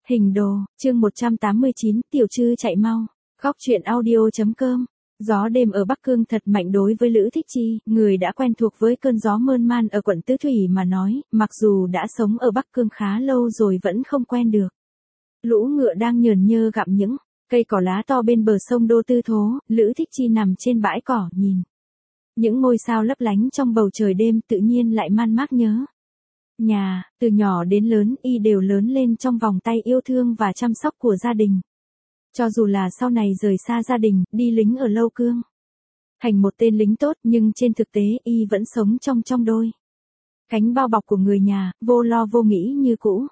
Hình đồ, chương 189, Tiểu Trư chạy mau. Góc truyện audio.com. Gió đêm ở Bắc Cương thật mạnh đối với Lữ Thích Chi, người đã quen thuộc với cơn gió mơn man ở quận Tứ Thủy mà nói, mặc dù đã sống ở Bắc Cương khá lâu rồi vẫn không quen được. Lũ ngựa đang nhờn nhơ gặm những cây cỏ lá to bên bờ sông Đô Tư Thố, Lữ Thích Chi nằm trên bãi cỏ nhìn. Những ngôi sao lấp lánh trong bầu trời đêm tự nhiên lại man mác nhớ. Nhà, từ nhỏ đến lớn y đều lớn lên trong vòng tay yêu thương và chăm sóc của gia đình. Cho dù là sau này rời xa gia đình, đi lính ở Lâu Cương. Thành một tên lính tốt nhưng trên thực tế y vẫn sống trong đôi cánh bao bọc của người nhà, vô lo vô nghĩ như cũ.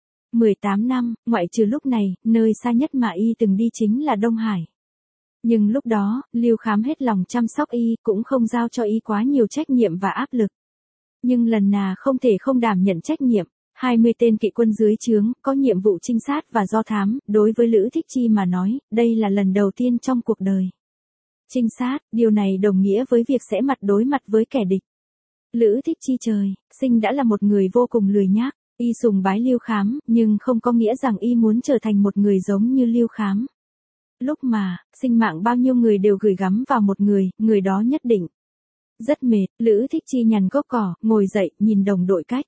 18 năm, ngoại trừ lúc này, nơi xa nhất mà y từng đi chính là Đông Hải. Nhưng lúc đó, Lưu Khám hết lòng chăm sóc y, cũng không giao cho y quá nhiều trách nhiệm và áp lực. Nhưng lần nào không thể không đảm nhận trách nhiệm, 20 tên kỵ quân dưới trướng, có nhiệm vụ trinh sát và do thám, đối với Lữ Thích Chi mà nói, đây là lần đầu tiên trong cuộc đời. Trinh sát, điều này đồng nghĩa với việc sẽ đối mặt với kẻ địch. Lữ Thích Chi trời sinh đã là một người vô cùng lười nhác, y sùng bái Lưu Khám, nhưng không có nghĩa rằng y muốn trở thành một người giống như Lưu Khám. Lúc mà, sinh mạng bao nhiêu người đều gửi gắm vào một người đó nhất định. Rất mệt, Lữ Thích Chi nhằn gốc cỏ, ngồi dậy, nhìn đồng đội cách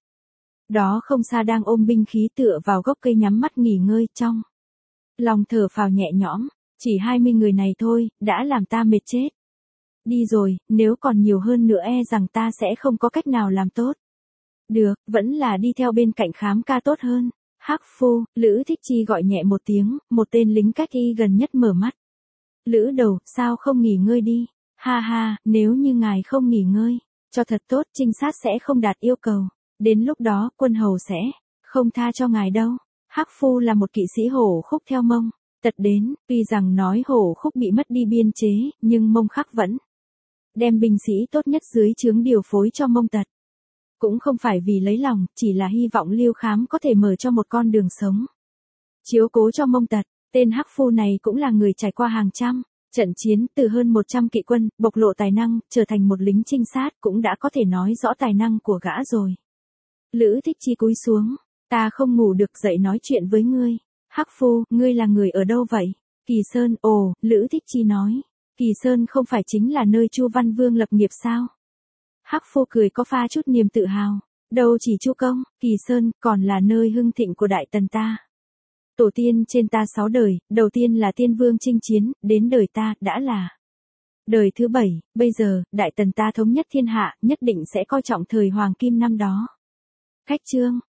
đó không xa đang ôm binh khí tựa vào gốc cây nhắm mắt nghỉ ngơi trong. Lòng thở phào nhẹ nhõm, chỉ 20 người này thôi, đã làm ta mệt chết. Đi rồi, nếu còn nhiều hơn nữa rằng ta sẽ không có cách nào làm tốt. Được, vẫn là đi theo bên cạnh Khám ca tốt hơn. Hắc phu, Lữ Thích Chi gọi nhẹ một tiếng, một tên lính cách y gần nhất mở mắt. Lữ đầu, sao không nghỉ ngơi đi? Ha ha, nếu như ngài không nghỉ ngơi, cho thật tốt, trinh sát sẽ không đạt yêu cầu. Đến lúc đó, quân hầu sẽ không tha cho ngài đâu. Hắc phu là một kỵ sĩ hổ khúc theo Mông Tật đến, tuy rằng nói hổ khúc bị mất đi biên chế, nhưng Mông Khắc vẫn đem binh sĩ tốt nhất dưới trướng điều phối cho Mông Tật. Cũng không phải vì lấy lòng, chỉ là hy vọng Lưu Khám có thể mở cho một con đường sống. Chiếu cố cho Mông Tật, tên Hắc phu này cũng là người trải qua hàng trăm trận chiến, từ hơn 100 kỵ quân, bộc lộ tài năng, trở thành một lính trinh sát, cũng đã có thể nói rõ tài năng của gã rồi. Lữ Thích Chi cúi xuống, ta không ngủ được dậy nói chuyện với ngươi. Hắc phu, ngươi là người ở đâu vậy? Kỳ Sơn, ồ, Lữ Thích Chi nói. Kỳ Sơn không phải chính là nơi Chu Văn Vương lập nghiệp sao? Hắc phu cười có pha chút niềm tự hào. Đâu chỉ Chu công, Kỳ Sơn còn là nơi hưng thịnh của Đại Tần ta. Tổ tiên trên ta 6 đời, đầu tiên là Tiên Vương chinh chiến, đến đời ta đã là đời thứ 7, bây giờ, Đại Tần ta thống nhất thiên hạ, nhất định sẽ coi trọng thời hoàng kim năm đó. Khách trương,